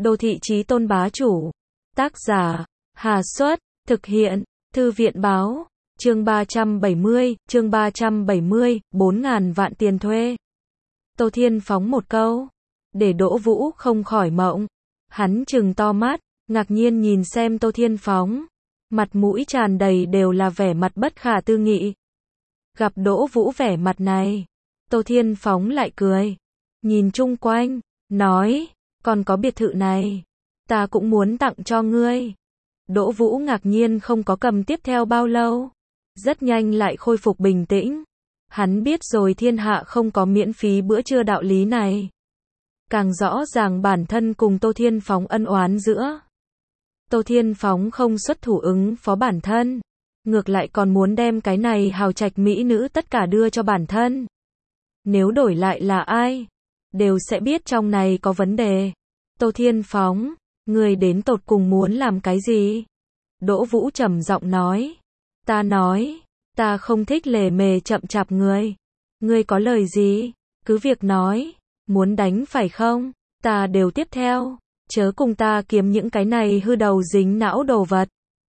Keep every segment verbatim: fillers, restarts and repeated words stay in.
Đô thị chí tôn bá chủ. Tác giả, Hà Xuất, thực hiện, Thư viện báo, chương ba trăm bảy mươi, chương ba trăm bảy mươi, bốn ngàn vạn tiền thuê. Tô Thiên phóng một câu, để Đỗ Vũ không khỏi mộng. Hắn trừng to mắt, ngạc nhiên nhìn xem Tô Thiên phóng. Mặt mũi tràn đầy đều là vẻ mặt bất khả tư nghị. Gặp Đỗ Vũ vẻ mặt này, Tô Thiên phóng lại cười. Nhìn chung quanh, nói, còn có biệt thự này, ta cũng muốn tặng cho ngươi. Đỗ Vũ ngạc nhiên không có cầm tiếp theo bao lâu. Rất nhanh lại khôi phục bình tĩnh. Hắn biết rồi thiên hạ không có miễn phí bữa trưa đạo lý này. Càng rõ ràng bản thân cùng Tô Thiên phóng ân oán giữa. Tô Thiên phóng không xuất thủ ứng phó bản thân. Ngược lại còn muốn đem cái này hào trạch mỹ nữ tất cả đưa cho bản thân. Nếu đổi lại là ai, đều sẽ biết trong này có vấn đề. Tô Thiên phóng, người đến tột cùng muốn làm cái gì? Đỗ Vũ trầm giọng nói. Ta nói, ta không thích lề mề chậm chạp người. Ngươi có lời gì? Cứ việc nói, muốn đánh phải không? Ta đều tiếp theo, chớ cùng ta kiếm những cái này hư đầu dính não đồ vật.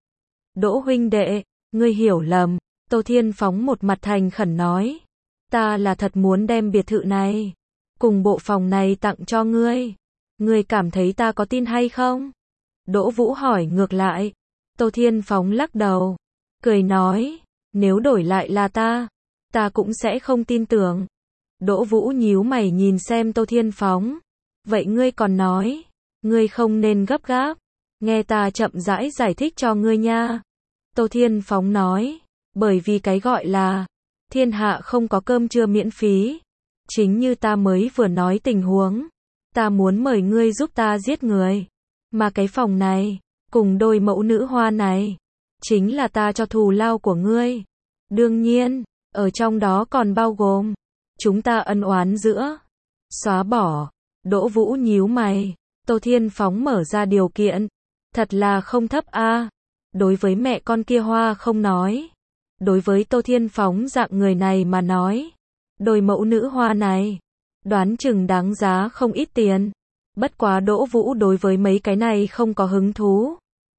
Đỗ huynh đệ, ngươi hiểu lầm. Tô Thiên phóng một mặt thành khẩn nói. Ta là thật muốn đem biệt thự này, cùng bộ phòng này tặng cho ngươi. Ngươi cảm thấy ta có tin hay không? Đỗ Vũ hỏi ngược lại. Tô Thiên phóng lắc đầu, cười nói, nếu đổi lại là ta, ta cũng sẽ không tin tưởng. Đỗ Vũ nhíu mày nhìn xem Tô Thiên phóng. Vậy ngươi còn nói, ngươi không nên gấp gáp, nghe ta chậm rãi giải thích cho ngươi nha. Tô Thiên phóng nói, bởi vì cái gọi là thiên hạ không có cơm trưa miễn phí. Chính như ta mới vừa nói tình huống, ta muốn mời ngươi giúp ta giết người. Mà cái phòng này, cùng đôi mẫu nữ hoa này, chính là ta cho thù lao của ngươi. Đương nhiên, ở trong đó còn bao gồm chúng ta ân oán giữa. Xóa bỏ. Đỗ Vũ nhíu mày. Tô Thiên phóng mở ra điều kiện, thật là không thấp a. Đối với mẹ con kia hoa không nói, đối với Tô Thiên phóng dạng người này mà nói, đôi mẫu nữ hoa này, đoán chừng đáng giá không ít tiền. Bất quá Đỗ Vũ đối với mấy cái này không có hứng thú.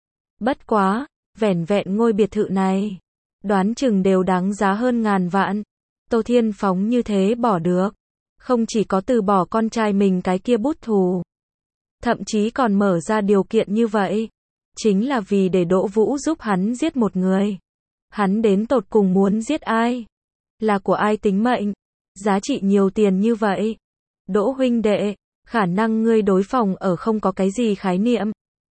Bất quá, vẻn vẹn ngôi biệt thự này, đoán chừng đều đáng giá hơn ngàn vạn. Tô Thiên phóng như thế bỏ được, không chỉ có từ bỏ con trai mình cái kia bút thù, thậm chí còn mở ra điều kiện như vậy, chính là vì để Đỗ Vũ giúp hắn giết một người. Hắn đến tột cùng muốn giết ai? Là của ai tính mệnh? Giá trị nhiều tiền như vậy? Đỗ huynh đệ, khả năng ngươi đối phòng ở không có cái gì khái niệm.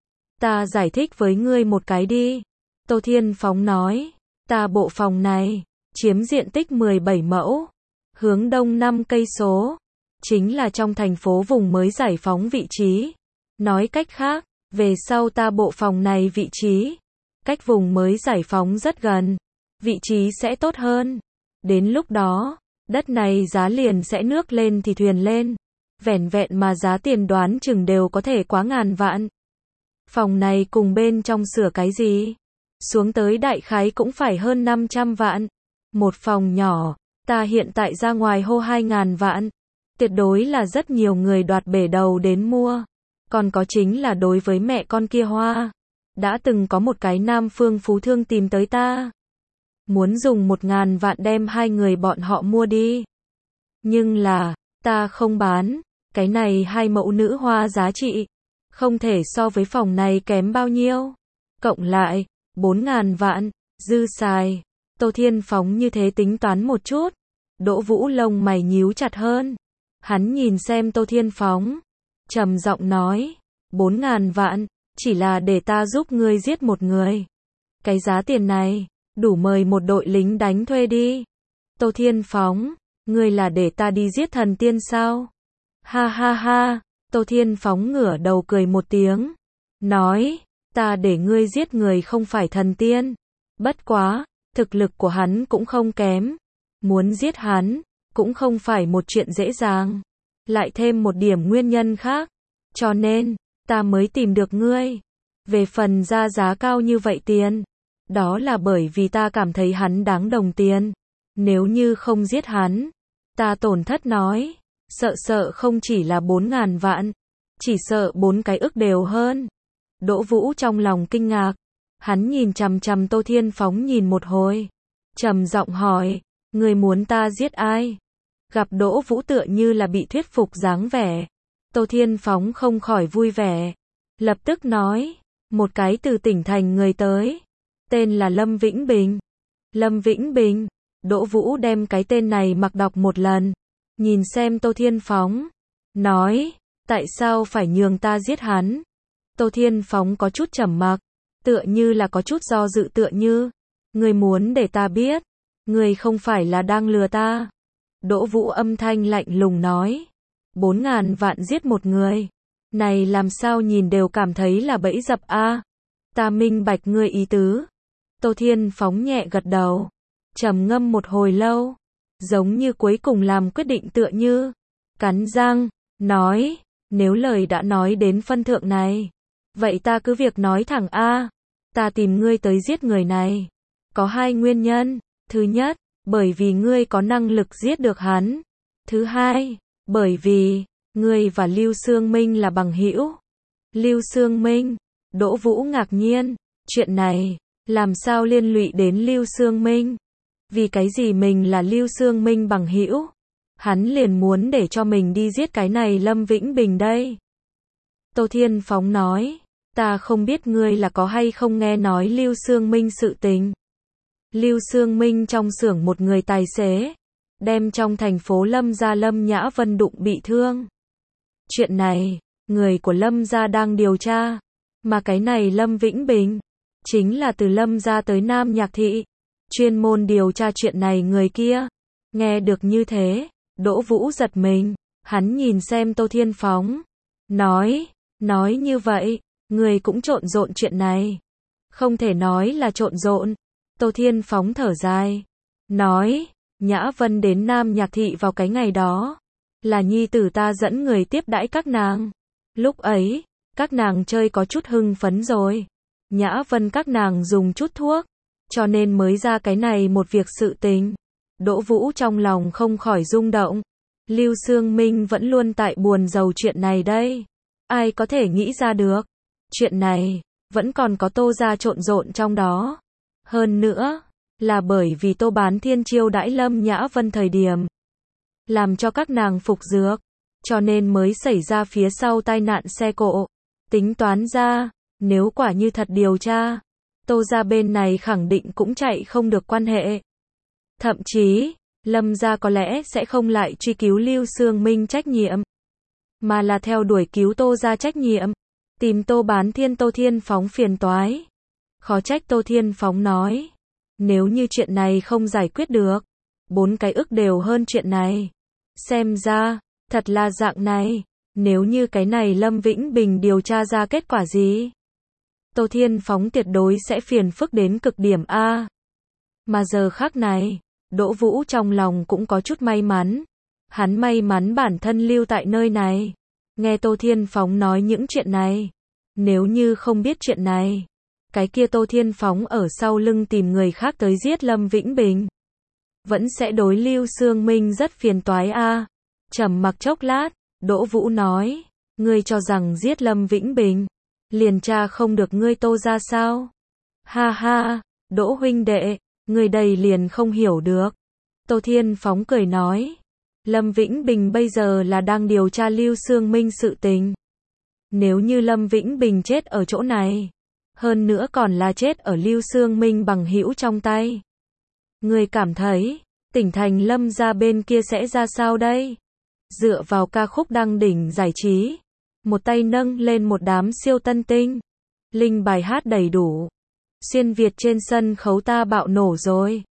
Ta giải thích với ngươi một cái đi. Tô Thiên phóng nói, ta bộ phòng này, chiếm diện tích mười bảy mẫu, hướng đông năm cây số, chính là trong thành phố vùng mới giải phóng vị trí. Nói cách khác, về sau ta bộ phòng này vị trí, cách vùng mới giải phóng rất gần, vị trí sẽ tốt hơn. Đến lúc đó, đất này giá liền sẽ nước lên thì thuyền lên. Vẻn vẹn mà giá tiền đoán chừng đều có thể quá ngàn vạn. Phòng này cùng bên trong sửa cái gì? Xuống tới đại khái cũng phải hơn năm trăm vạn. Một phòng nhỏ, ta hiện tại ra ngoài hô hai ngàn vạn. Tuyệt đối là rất nhiều người đoạt bể đầu đến mua. Còn có chính là đối với mẹ con kia hoa. Đã từng có một cái nam phương phú thương tìm tới ta. Muốn dùng một ngàn vạn đem hai người bọn họ mua đi. Nhưng là, ta không bán. Cái này hai mẫu nữ hoa giá trị, không thể so với phòng này kém bao nhiêu. Cộng lại, bốn ngàn vạn, dư xài. Tô Thiên phóng như thế tính toán một chút. Đỗ Vũ lông mày nhíu chặt hơn. Hắn nhìn xem Tô Thiên phóng, trầm giọng nói, bốn ngàn vạn, chỉ là để ta giúp ngươi giết một người. Cái giá tiền này, đủ mời một đội lính đánh thuê đi. Tô Thiên phóng, ngươi là để ta đi giết thần tiên sao? Ha ha ha, Tô Thiên phóng ngửa đầu cười một tiếng. Nói, ta để ngươi giết người không phải thần tiên. Bất quá, thực lực của hắn cũng không kém. Muốn giết hắn, cũng không phải một chuyện dễ dàng. Lại thêm một điểm nguyên nhân khác. Cho nên, ta mới tìm được ngươi. Về phần ra giá cao như vậy tiền, đó là bởi vì ta cảm thấy hắn đáng đồng tiền. Nếu như không giết hắn, ta tổn thất nói, sợ sợ không chỉ là bốn ngàn vạn. Chỉ sợ bốn cái ức đều hơn. Đỗ Vũ trong lòng kinh ngạc. Hắn nhìn chằm chằm Tô Thiên Phóng nhìn một hồi. Trầm giọng hỏi, người muốn ta giết ai? Gặp Đỗ Vũ tựa như là bị thuyết phục dáng vẻ. Tô Thiên Phóng không khỏi vui vẻ. Lập tức nói, một cái từ tỉnh thành người tới. Tên là Lâm Vĩnh Bình. Lâm Vĩnh Bình. Đỗ Vũ đem cái tên này mặc đọc một lần. Nhìn xem Tô Thiên Phóng. Nói, tại sao phải nhường ta giết hắn? Tô Thiên Phóng có chút trầm mặc. Tựa như là có chút do dự tựa như. Người muốn để ta biết. Người không phải là đang lừa ta. Đỗ Vũ âm thanh lạnh lùng nói. Bốn ngàn vạn giết một người. Này làm sao nhìn đều cảm thấy là bẫy dập a. Ta minh bạch ngươi ý tứ. Tô Thiên Phóng nhẹ gật đầu. Trầm ngâm một hồi lâu. Giống như cuối cùng làm quyết định tựa như. Cắn răng. Nói. Nếu lời đã nói đến phân thượng này. Vậy ta cứ việc nói thẳng a. Ta tìm ngươi tới giết người này. Có hai nguyên nhân. Thứ nhất, bởi vì ngươi có năng lực giết được hắn. Thứ hai, bởi vì ngươi và Lưu Xương Minh là bằng hữu. Lưu Xương Minh? Đỗ Vũ ngạc nhiên, chuyện này làm sao liên lụy đến Lưu Xương Minh? Vì cái gì mình là Lưu Xương Minh bằng hữu? Hắn liền muốn để cho mình đi giết cái này Lâm Vĩnh Bình đây. Tô Thiên Phóng nói, ta không biết ngươi là có hay không nghe nói Lưu Xương Minh sự tình. Lưu Xương Minh trong xưởng một người tài xế, đem trong thành phố Lâm gia Lâm Nhã Vân đụng bị thương. Chuyện này, người của Lâm gia đang điều tra, mà cái này Lâm Vĩnh Bình, chính là từ Lâm gia tới Nam Nhạc Thị, chuyên môn điều tra chuyện này người kia. Nghe được như thế, Đỗ Vũ giật mình, hắn nhìn xem Tô Thiên Phóng, nói, nói như vậy, người cũng trộn rộn chuyện này. Không thể nói là trộn rộn. Tô Thiên Phóng thở dài, nói, Nhã Vân đến Nam Nhạc Thị vào cái ngày đó, là nhi tử ta dẫn người tiếp đãi các nàng. Lúc ấy, các nàng chơi có chút hưng phấn rồi. Nhã Vân các nàng dùng chút thuốc, cho nên mới ra cái này một việc sự tình. Đỗ Vũ trong lòng không khỏi rung động. Lưu Xương Minh vẫn luôn tại buồn rầu chuyện này đây. Ai có thể nghĩ ra được. Chuyện này, vẫn còn có Tô gia trộn rộn trong đó. Hơn nữa, là bởi vì Tô Bán Thiên chiêu đãi Lâm Nhã Vân thời điểm, làm cho các nàng phục dược, cho nên mới xảy ra phía sau tai nạn xe cộ. Tính toán ra, nếu quả như thật điều tra, Tô gia bên này khẳng định cũng chạy không được quan hệ. Thậm chí, Lâm gia có lẽ sẽ không lại truy cứu Lưu Xương Minh trách nhiệm, mà là theo đuổi cứu Tô gia trách nhiệm, tìm Tô Bán Thiên Tô Thiên Phóng phiền toái. Khó trách Tô Thiên Phóng nói, nếu như chuyện này không giải quyết được, bốn cái ức đều hơn chuyện này. Xem ra, thật là dạng này, nếu như cái này Lâm Vĩnh Bình điều tra ra kết quả gì, Tô Thiên Phóng tuyệt đối sẽ phiền phức đến cực điểm a. Mà giờ khắc này, Đỗ Vũ trong lòng cũng có chút may mắn. Hắn may mắn bản thân lưu tại nơi này, nghe Tô Thiên Phóng nói những chuyện này. Nếu như không biết chuyện này, cái kia Tô Thiên Phóng ở sau lưng tìm người khác tới giết Lâm Vĩnh Bình, vẫn sẽ đối Lưu Xương Minh rất phiền toái a. Trầm mặc chốc lát, Đỗ Vũ nói, ngươi cho rằng giết Lâm Vĩnh Bình, liền tra không được ngươi Tô gia sao? Ha ha, Đỗ huynh đệ, ngươi đây liền không hiểu được. Tô Thiên Phóng cười nói, Lâm Vĩnh Bình bây giờ là đang điều tra Lưu Xương Minh sự tình. Nếu như Lâm Vĩnh Bình chết ở chỗ này, hơn nữa còn là chết ở Lưu Xương Minh bằng hữu trong tay, ngươi cảm thấy, tỉnh thành Lâm gia bên kia sẽ ra sao đây? Dựa vào ca khúc đăng đỉnh giải trí, một tay nâng lên một đám siêu tân tinh, linh bài hát đầy đủ, xuyên Việt trên sân khấu ta bạo nổ rồi.